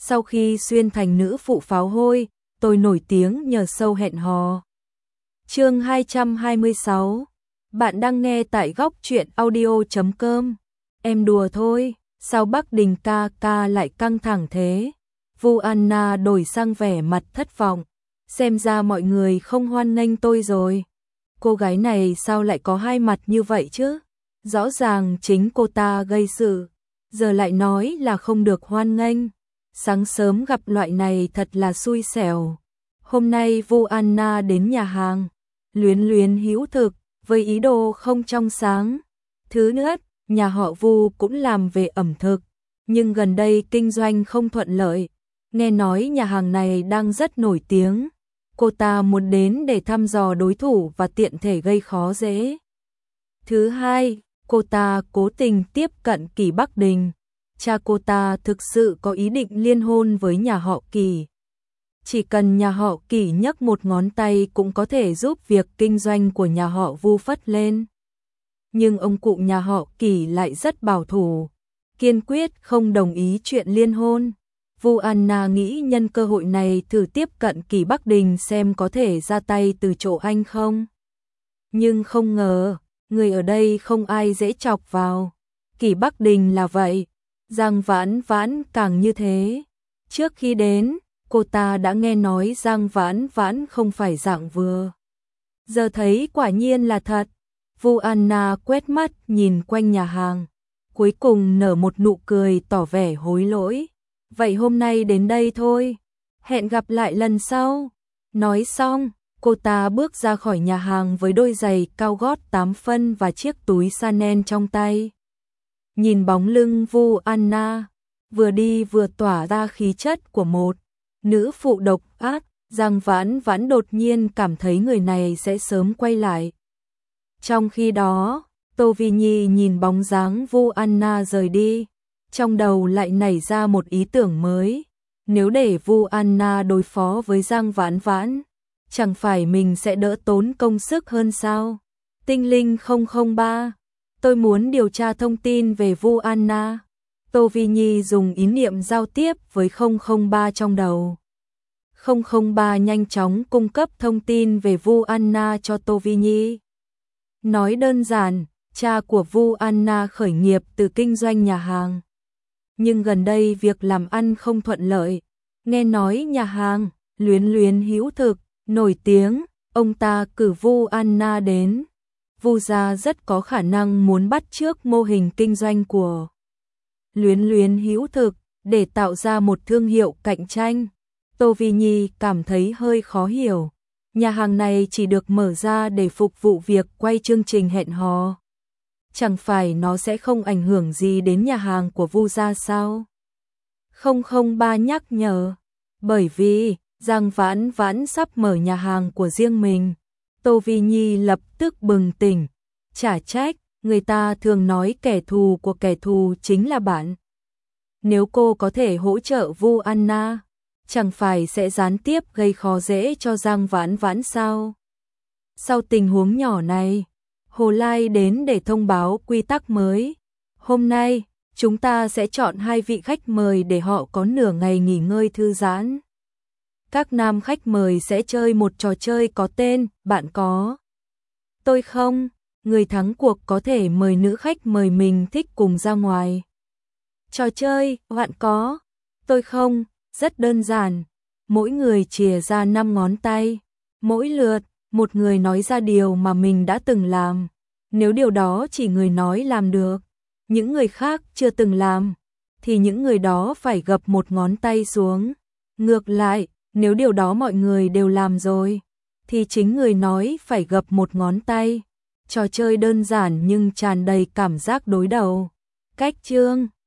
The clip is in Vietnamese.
Sau khi xuyên thành nữ phụ pháo hôi, tôi nổi tiếng nhờ show hẹn hò. Chương 226. Bạn đang nghe tại góc truyện audio.com. Em đùa thôi, sao Bắc Đình ca ca lại căng thẳng thế? Vu Anna đổi sang vẻ mặt thất vọng. Xem ra mọi người không hoan nghênh tôi rồi. Cô gái này sao lại có hai mặt như vậy chứ? Rõ ràng chính cô ta gây sự, giờ lại nói là không được hoan nghênh. Sáng sớm gặp loại này thật là xui xẻo. Hôm nay Vu Anna đến nhà hàng, luyến luyến hữu thực, với ý đồ không trong sáng. Thứ nhất, nhà họ Vu cũng làm về ẩm thực, nhưng gần đây kinh doanh không thuận lợi. Nghe nói nhà hàng này đang rất nổi tiếng. Cô ta muốn đến để thăm dò đối thủ và tiện thể gây khó dễ. Thứ hai, cô ta cố tình tiếp cận Kỷ Bắc Đình. Cha cô ta thực sự có ý định liên hôn với nhà họ Kỷ. Chỉ cần nhà họ Kỷ nhấc một ngón tay cũng có thể giúp việc kinh doanh của nhà họ Vu phất lên. Nhưng ông cụ nhà họ Kỷ lại rất bảo thủ, kiên quyết không đồng ý chuyện liên hôn. Vu Anna nghĩ nhân cơ hội này thử tiếp cận Kỷ Bắc Đình xem có thể ra tay từ chỗ anh không. Nhưng không ngờ, người ở đây không ai dễ chọc vào. Kỷ Bắc Đình là vậy, Giang Vãn Vãn càng như thế. Trước khi đến, cô ta đã nghe nói Giang Vãn Vãn không phải dạng vừa. Giờ thấy quả nhiên là thật. Vu Anna quét mắt nhìn quanh nhà hàng, cuối cùng nở một nụ cười tỏ vẻ hối lỗi. Vậy hôm nay đến đây thôi, hẹn gặp lại lần sau. Nói xong, cô ta bước ra khỏi nhà hàng với đôi giày cao gót 8 phân và chiếc túi Chanel trong tay. Nhìn bóng lưng Vu Anna, vừa đi vừa tỏa ra khí chất của một nữ phụ độc ác, Giang Vãn Vãn đột nhiên cảm thấy người này sẽ sớm quay lại. Trong khi đó, Tô Vi Nhi nhìn bóng dáng Vu Anna rời đi, trong đầu lại nảy ra một ý tưởng mới. Nếu để Vu Anna đối phó với Giang Vãn Vãn, chẳng phải mình sẽ đỡ tốn công sức hơn sao? Tinh linh 003, tôi muốn điều tra thông tin về Vu Anna. Tô Vi Nhi dùng ý niệm giao tiếp với 003 trong đầu. 003 nhanh chóng cung cấp thông tin về Vu Anna cho Tô Vi Nhi. Nói đơn giản, cha của Vu Anna khởi nghiệp từ kinh doanh nhà hàng. Nhưng gần đây việc làm ăn không thuận lợi. Nghe nói nhà hàng luyến luyến hữu thực nổi tiếng, ông ta cử Vu Anna đến. Vu gia rất có khả năng muốn bắt chước mô hình kinh doanh của luyến luyến hữu thực để tạo ra một thương hiệu cạnh tranh. Tô Vi Nhi cảm thấy hơi khó hiểu. Nhà hàng này chỉ được mở ra để phục vụ việc quay chương trình hẹn hò. Chẳng phải nó sẽ không ảnh hưởng gì đến nhà hàng của Vu gia sao? 003 nhắc nhở. Bởi vì Giang Vãn Vãn sắp mở nhà hàng của riêng mình. Tô Vi Nhi lập tức bừng tỉnh. Chả trách, người ta thường nói kẻ thù của kẻ thù chính là bạn. Nếu cô có thể hỗ trợ Vu Anna, chẳng phải sẽ gián tiếp gây khó dễ cho Giang Vãn Vãn sao? Sau tình huống nhỏ này, Hồ Lai đến để thông báo quy tắc mới. Hôm nay, chúng ta sẽ chọn 2 vị khách mời để họ có nửa ngày nghỉ ngơi thư giãn. Các nam khách mời sẽ chơi một trò chơi có tên Bạn có, tôi không. Người thắng cuộc có thể mời nữ khách mời mình thích cùng ra ngoài. Trò chơi Bạn có, tôi không rất đơn giản. Mỗi người chìa ra 5 ngón tay. Mỗi lượt, một người nói ra điều mà mình đã từng làm. Nếu điều đó chỉ người nói làm được, những người khác chưa từng làm, thì những người đó phải gập một ngón tay xuống. Ngược lại, nếu điều đó mọi người đều làm rồi, thì chính người nói phải gập một ngón tay. Trò chơi đơn giản nhưng tràn đầy cảm giác đối đầu. Cách chương